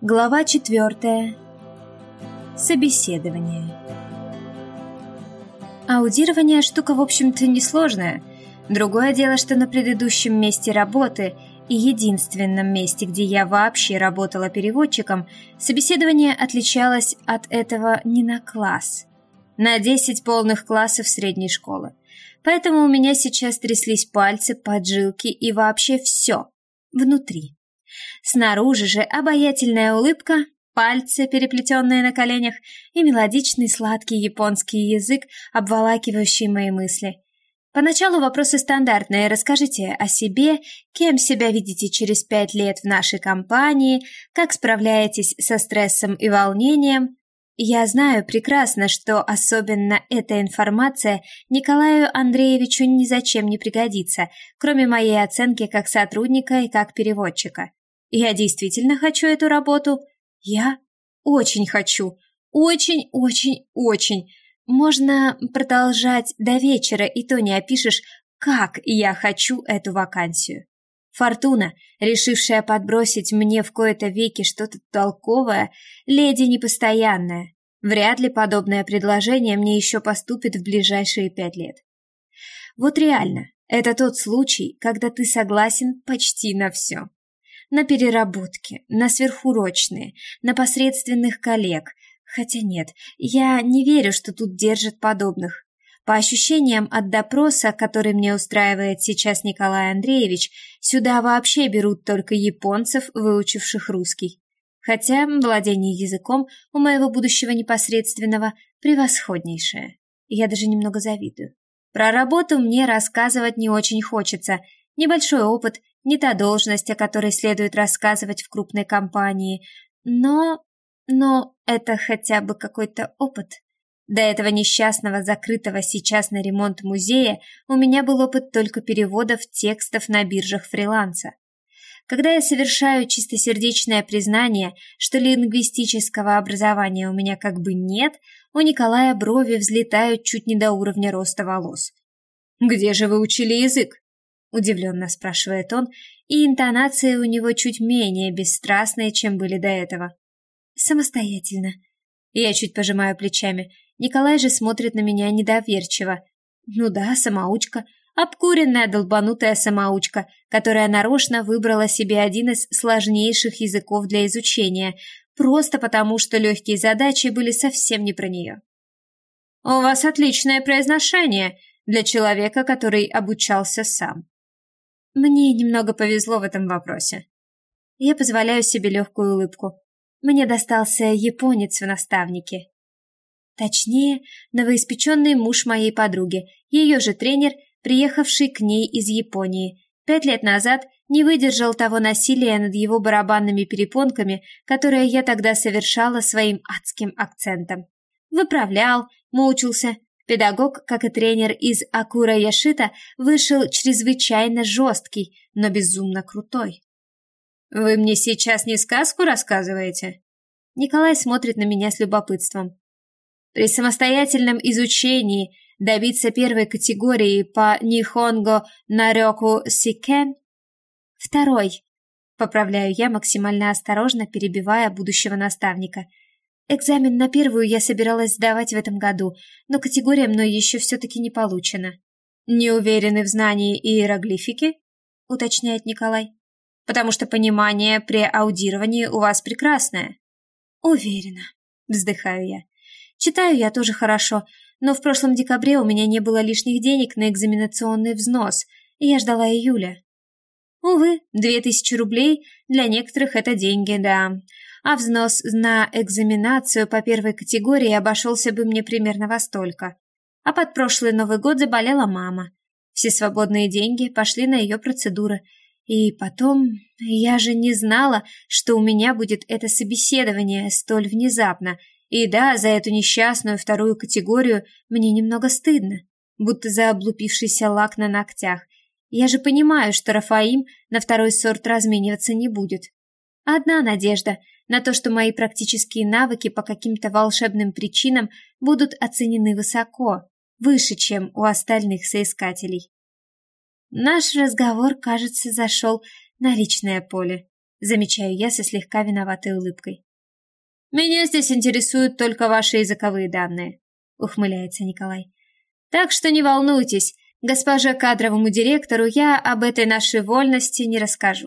Глава 4. Собеседование. Аудирование штука, в общем-то, несложная. Другое дело, что на предыдущем месте работы и единственном месте, где я вообще работала переводчиком, собеседование отличалось от этого не на класс. На 10 полных классов средней школы. Поэтому у меня сейчас тряслись пальцы, поджилки и вообще все внутри. Снаружи же обаятельная улыбка, пальцы, переплетенные на коленях, и мелодичный сладкий японский язык, обволакивающий мои мысли. Поначалу вопросы стандартные. Расскажите о себе, кем себя видите через 5 лет в нашей компании, как справляетесь со стрессом и волнением. Я знаю прекрасно, что особенно эта информация Николаю Андреевичу ни зачем не пригодится, кроме моей оценки как сотрудника и как переводчика. Я действительно хочу эту работу. Я очень хочу. Очень. Можно продолжать до вечера, и то не опишешь, как я хочу эту вакансию. Фортуна, решившая подбросить мне в кои-то веки что-то толковое, леди непостоянная. Вряд ли подобное предложение мне еще поступит в ближайшие 5 лет. Вот реально, это тот случай, когда ты согласен почти на все. На переработки, на сверхурочные, на посредственных коллег. Хотя нет, я не верю, что тут держат подобных. По ощущениям от допроса, который мне устраивает сейчас Николай Андреевич, сюда вообще берут только японцев, выучивших русский. Хотя владение языком у моего будущего непосредственного превосходнейшее. Я даже немного завидую. Про работу мне рассказывать не очень хочется. Небольшой опыт, не та должность, о которой следует рассказывать в крупной компании. Но это хотя бы какой-то опыт. До этого несчастного, закрытого сейчас на ремонт музея, у меня был опыт только переводов текстов на биржах фриланса. Когда я совершаю чистосердечное признание, что лингвистического образования у меня как бы нет, у Николая брови взлетают чуть не до уровня роста волос. «Где же вы учили язык?» — удивленно спрашивает он, и интонации у него чуть менее бесстрастные, чем были до этого. «Самостоятельно». Я чуть пожимаю плечами. Николай же смотрит на меня недоверчиво. Ну да, самоучка. Обкуренная долбанутая самоучка, которая нарочно выбрала себе один из сложнейших языков для изучения, просто потому, что легкие задачи были совсем не про нее. «У вас отличное произношение для человека, который обучался сам». Мне немного повезло в этом вопросе. Я позволяю себе легкую улыбку. Мне достался японец в наставнике. Точнее, новоиспеченный муж моей подруги, ее же тренер, приехавший к ней из Японии. 5 лет назад не выдержал того насилия над его барабанными перепонками, которое я тогда совершала своим адским акцентом. Выправлял, мучился. Педагог, как и тренер из Акура Яшита, вышел чрезвычайно жесткий, но безумно крутой. «Вы мне сейчас не сказку рассказываете?» Николай смотрит на меня с любопытством. При самостоятельном изучении добиться первой категории по Нихонго Нарёку Сикен? Второй, поправляю я максимально осторожно, перебивая будущего наставника. Экзамен на первую я собиралась сдавать в этом году, но категория мной еще все-таки не получена. «Не уверены в знании иероглифики?» — уточняет Николай. «Потому что понимание при аудировании у вас прекрасное». «Уверена», — вздыхаю я. «Читаю я тоже хорошо, но в прошлом декабре у меня не было лишних денег на экзаменационный взнос, и я ждала июля». Увы, 2000 рублей для некоторых это деньги, да. А взнос на экзаменацию по первой категории обошелся бы мне примерно во столько. А под прошлый Новый год заболела мама. Все свободные деньги пошли на ее процедуры. И потом, я же не знала, что у меня будет это собеседование столь внезапно. И да, за эту несчастную вторую категорию мне немного стыдно, будто за облупившийся лак на ногтях. Я же понимаю, что Рафаим на второй сорт размениваться не будет. Одна надежда на то, что мои практические навыки по каким-то волшебным причинам будут оценены высоко, выше, чем у остальных соискателей. Наш разговор, кажется, зашел на личное поле, замечаю я со слегка виноватой улыбкой. «Меня здесь интересуют только ваши языковые данные», — ухмыляется Николай. «Так что не волнуйтесь, госпоже кадровому директору я об этой нашей вольности не расскажу».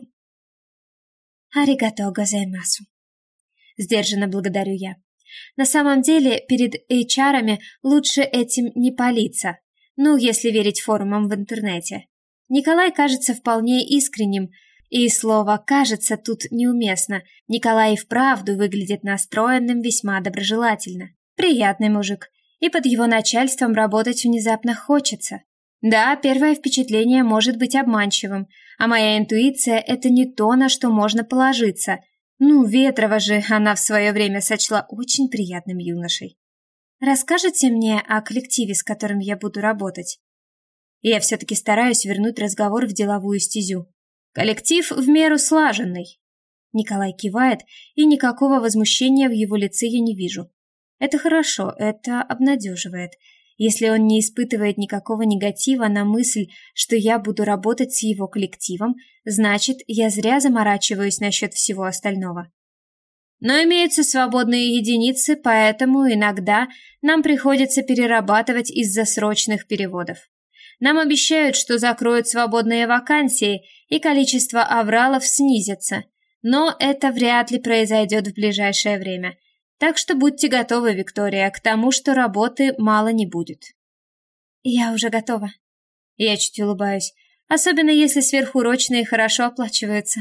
«Аригато гозаймасу», — сдержанно благодарю я. На самом деле, перед HR-ами лучше этим не палиться, если верить форумам в интернете. Николай кажется вполне искренним, и слово «кажется» тут неуместно. Николай и вправду выглядит настроенным весьма доброжелательно. Приятный мужик, и под его начальством работать внезапно хочется. Да, первое впечатление может быть обманчивым, а моя интуиция — это не то, на что можно положиться. Ветрова же она в свое время сочла очень приятным юношей. Расскажете мне о коллективе, с которым я буду работать? Я все-таки стараюсь вернуть разговор в деловую стезю. Коллектив в меру слаженный. Николай кивает, и никакого возмущения в его лице я не вижу. Это хорошо, это обнадеживает. Если он не испытывает никакого негатива на мысль, что я буду работать с его коллективом, значит, я зря заморачиваюсь насчет всего остального. Но имеются свободные единицы, поэтому иногда нам приходится перерабатывать из-за срочных переводов. Нам обещают, что закроют свободные вакансии, и количество авралов снизится, но это вряд ли произойдет в ближайшее время. Так что будьте готовы, Виктория, к тому, что работы мало не будет. Я уже готова. Я чуть улыбаюсь, особенно если сверхурочные хорошо оплачиваются.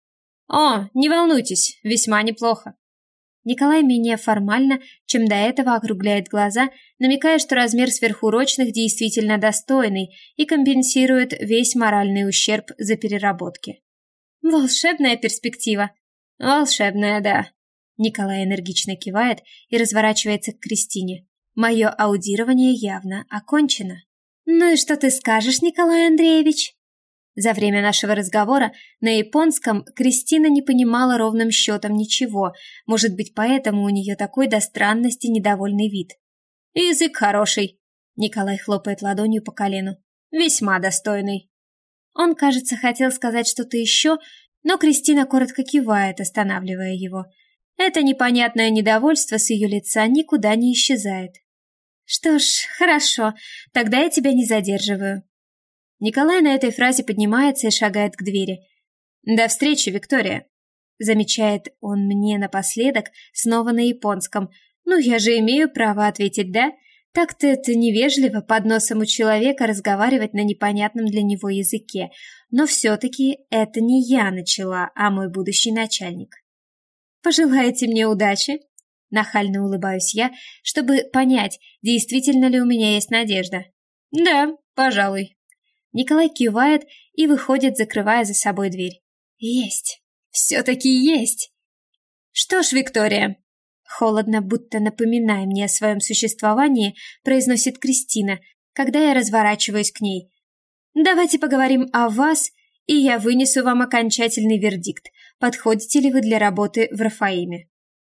О, не волнуйтесь, весьма неплохо. Николай менее формально, чем до этого, округляет глаза, намекая, что размер сверхурочных действительно достойный и компенсирует весь моральный ущерб за переработки. Волшебная перспектива. Волшебная, да. Николай энергично кивает и разворачивается к Кристине. Мое аудирование явно окончено. Ну и что ты скажешь, Николай Андреевич? За время нашего разговора на японском Кристина не понимала ровным счетом ничего, может быть, поэтому у нее такой до странности недовольный вид. «Язык хороший», — Николай хлопает ладонью по колену, — «весьма достойный». Он, кажется, хотел сказать что-то еще, но Кристина коротко кивает, останавливая его. Это непонятное недовольство с ее лица никуда не исчезает. «Что ж, хорошо, тогда я тебя не задерживаю». Николай на этой фразе поднимается и шагает к двери. «До встречи, Виктория», — замечает он мне напоследок, снова на японском. Я же имею право ответить «да». Так-то это невежливо под носом у человека разговаривать на непонятном для него языке, но все-таки это не я начала, а мой будущий начальник. «Пожелаете мне удачи?» Нахально улыбаюсь я, чтобы понять, действительно ли у меня есть надежда. «Да, пожалуй». Николай кивает и выходит, закрывая за собой дверь. «Есть! Все-таки есть!» «Что ж, Виктория», холодно, будто напоминая мне о своем существовании, произносит Кристина, когда я разворачиваюсь к ней. «Давайте поговорим о вас, и я вынесу вам окончательный вердикт, подходите ли вы для работы в Рафаиме».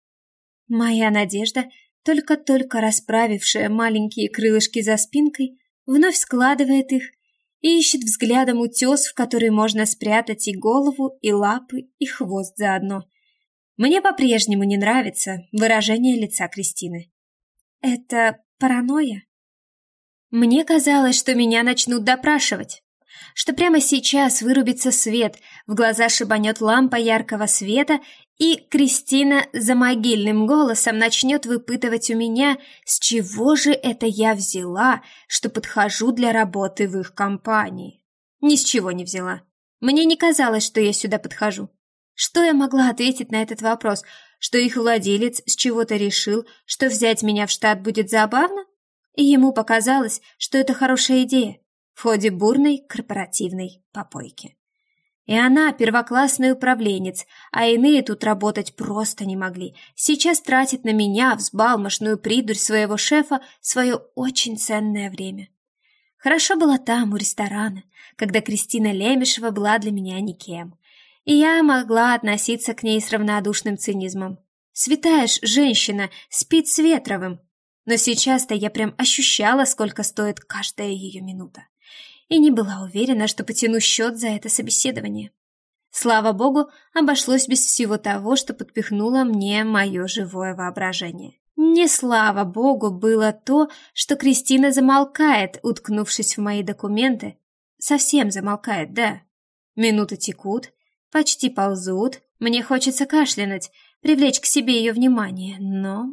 Моя надежда, только-только расправившая маленькие крылышки за спинкой, вновь складывает их и ищет взглядом утес, в который можно спрятать и голову, и лапы, и хвост заодно. Мне по-прежнему не нравится выражение лица Кристины. Это паранойя? Мне казалось, что меня начнут допрашивать, что прямо сейчас вырубится свет, в глаза шибанет лампа яркого света, и Кристина за могильным голосом начнет выпытывать у меня, с чего же это я взяла, что подхожу для работы в их компании. Ни с чего не взяла. Мне не казалось, что я сюда подхожу. Что я могла ответить на этот вопрос? Что их владелец с чего-то решил, что взять меня в штат будет забавно? И ему показалось, что это хорошая идея в ходе бурной корпоративной попойки. И она первоклассный управленец, а иные тут работать просто не могли. Сейчас тратит на меня, взбалмошную придурь своего шефа, свое очень ценное время. Хорошо было там, у ресторана, когда Кристина Лемешева была для меня никем. И я могла относиться к ней с равнодушным цинизмом. Святая ж женщина, спит с Ветровым. Но сейчас-то я прям ощущала, сколько стоит каждая ее минута. И не была уверена, что потяну счет за это собеседование. Слава богу, обошлось без всего того, что подпихнуло мне мое живое воображение. Не слава богу было то, что Кристина замолкает, уткнувшись в мои документы. Совсем замолкает, да. Минуты текут, почти ползут. Мне хочется кашлянуть, привлечь к себе ее внимание, но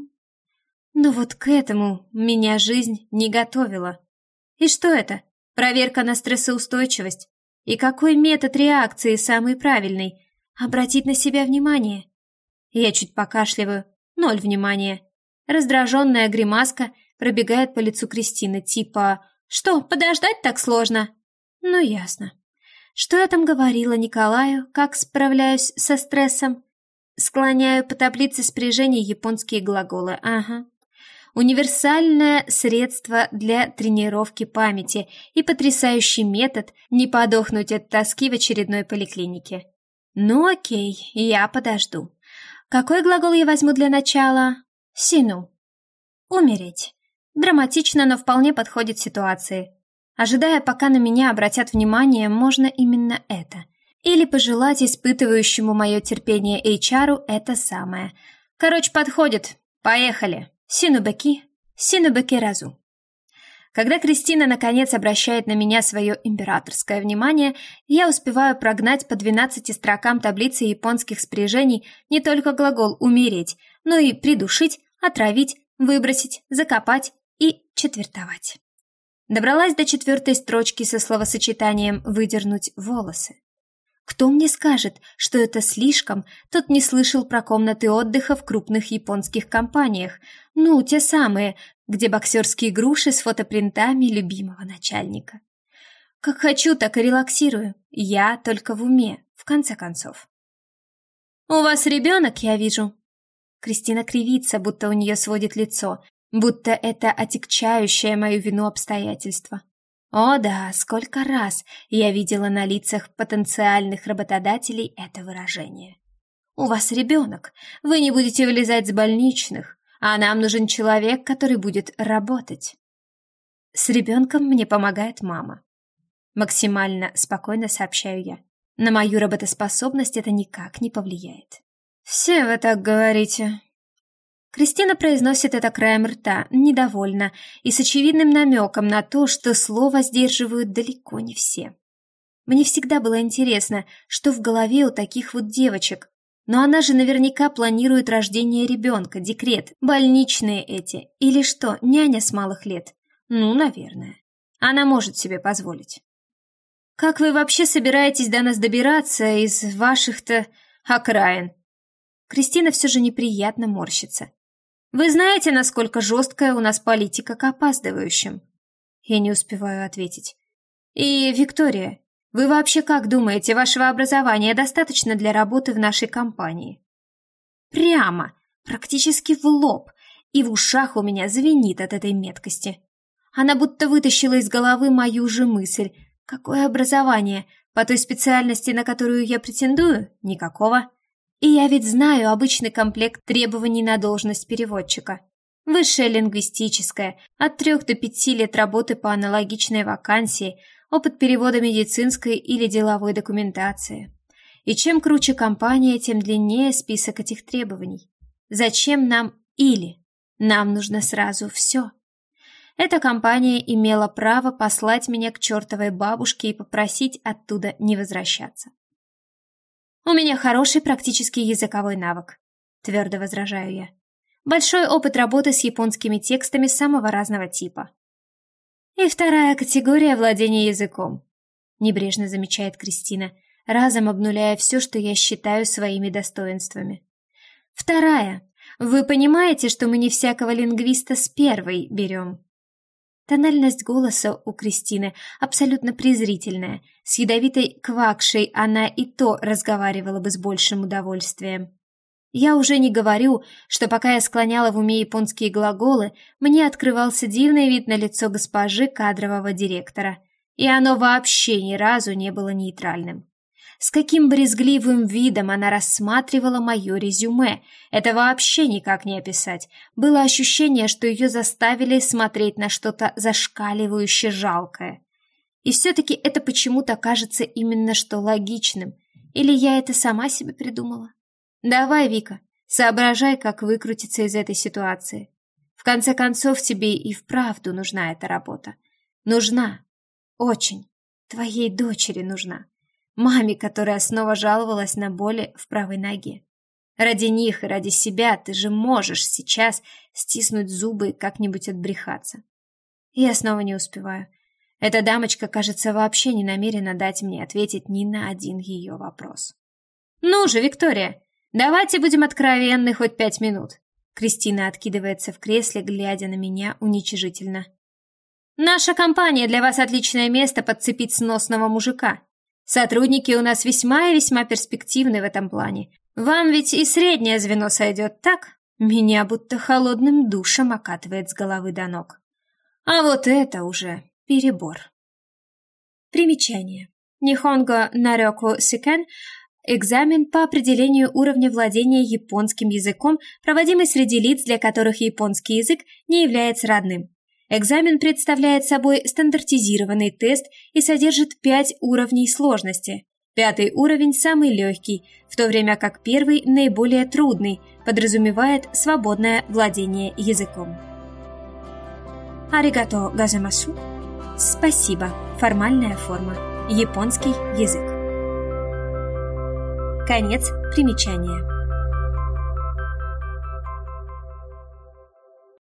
вот к этому меня жизнь не готовила. И что это? Проверка на стрессоустойчивость? И какой метод реакции самый правильный? Обратить на себя внимание? Я чуть покашливаю. 0 внимания. Раздраженная гримаска пробегает по лицу Кристины, типа «Что, подождать так сложно?» Ну, ясно. Что я там говорила Николаю, как справляюсь со стрессом? Склоняю по таблице спряжений японские глаголы, ага. Универсальное средство для тренировки памяти и потрясающий метод не подохнуть от тоски в очередной поликлинике. Ну окей, я подожду. Какой глагол я возьму для начала? Сину. Умереть. Драматично, но вполне подходит ситуации. Ожидая, пока на меня обратят внимание, можно именно это. Или пожелать испытывающему мое терпение HR это самое. Короче, подходит. Поехали. Синубеки разу. Когда Кристина наконец обращает на меня свое императорское внимание, я успеваю прогнать по 12 строкам таблицы японских спряжений не только глагол «умереть», но и придушить, отравить, выбросить, закопать и четвертовать. Добралась до 4-й строчки со словосочетанием «выдернуть волосы». Кто мне скажет, что это слишком, тот не слышал про комнаты отдыха в крупных японских компаниях, ну, те самые, где боксерские груши с фотопринтами любимого начальника. Как хочу, так и релаксирую. Я только в уме, в конце концов. «У вас ребенок, я вижу». Кристина кривится, будто у нее сводит лицо, будто это отягчающее мою вину обстоятельство. О да, сколько раз я видела на лицах потенциальных работодателей это выражение. «У вас ребенок, вы не будете вылезать с больничных, а нам нужен человек, который будет работать». С ребенком мне помогает мама. Максимально спокойно сообщаю я. На мою работоспособность это никак не повлияет. «Все вы так говорите». Кристина произносит это краем рта, недовольно и с очевидным намеком на то, что слово сдерживают далеко не все. Мне всегда было интересно, что в голове у таких вот девочек. Но она же наверняка планирует рождение ребенка, декрет, больничные эти. Или что, няня с малых лет? Ну, наверное. Она может себе позволить. Как вы вообще собираетесь до нас добираться из ваших-то окраин? Кристина все же неприятно морщится. Вы знаете, насколько жесткая у нас политика к опаздывающим? Я не успеваю ответить. И, Виктория, вы вообще как думаете, вашего образования достаточно для работы в нашей компании? Прямо, практически в лоб, и в ушах у меня звенит от этой меткости. Она будто вытащила из головы мою же мысль. Какое образование? По той специальности, на которую я претендую? Никакого. И я ведь знаю обычный комплект требований на должность переводчика. Высшее лингвистическое, от 3 до 5 лет работы по аналогичной вакансии, опыт перевода медицинской или деловой документации. И чем круче компания, тем длиннее список этих требований. Зачем нам или? Нам нужно сразу все. Эта компания имела право послать меня к чертовой бабушке и попросить оттуда не возвращаться. «У меня хороший практический языковой навык», — твердо возражаю я. «Большой опыт работы с японскими текстами самого разного типа». «И 2-я категория владения языком», — небрежно замечает Кристина, разом обнуляя все, что я считаю своими достоинствами. «2-я. Вы понимаете, что мы не всякого лингвиста с 1-й берем?» Тональность голоса у Кристины абсолютно презрительная. С ядовитой квакшей она и то разговаривала бы с большим удовольствием. Я уже не говорю, что пока я склоняла в уме японские глаголы, мне открывался дивный вид на лицо госпожи кадрового директора. И оно вообще ни разу не было нейтральным. С каким брезгливым видом она рассматривала мое резюме, это вообще никак не описать. Было ощущение, что ее заставили смотреть на что-то зашкаливающе жалкое. И все-таки это почему-то кажется именно что логичным. Или я это сама себе придумала? Давай, Вика, соображай, как выкрутиться из этой ситуации. В конце концов, тебе и вправду нужна эта работа. Нужна. Очень. Твоей дочери нужна. Маме, которая снова жаловалась на боли в правой ноге. Ради них и ради себя ты же можешь сейчас стиснуть зубы и как-нибудь отбрехаться. Я снова не успеваю. Эта дамочка, кажется, вообще не намерена дать мне ответить ни на один ее вопрос. «Ну же, Виктория, давайте будем откровенны хоть 5 минут». Кристина откидывается в кресле, глядя на меня уничижительно. «Наша компания для вас отличное место подцепить сносного мужика. Сотрудники у нас весьма и весьма перспективны в этом плане. Вам ведь и среднее звено сойдет, так? Меня будто холодным душем окатывает с головы до ног. А вот это уже перебор». Примечание. Нихонго нарёку сикен – экзамен по определению уровня владения японским языком, проводимый среди лиц, для которых японский язык не является родным. Экзамен представляет собой стандартизированный тест и содержит 5 уровней сложности. 5-й уровень самый легкий, в то время как 1-й наиболее трудный, подразумевает свободное владение языком. Аригато газамасу. Спасибо. Формальная форма. Японский язык. Конец примечания.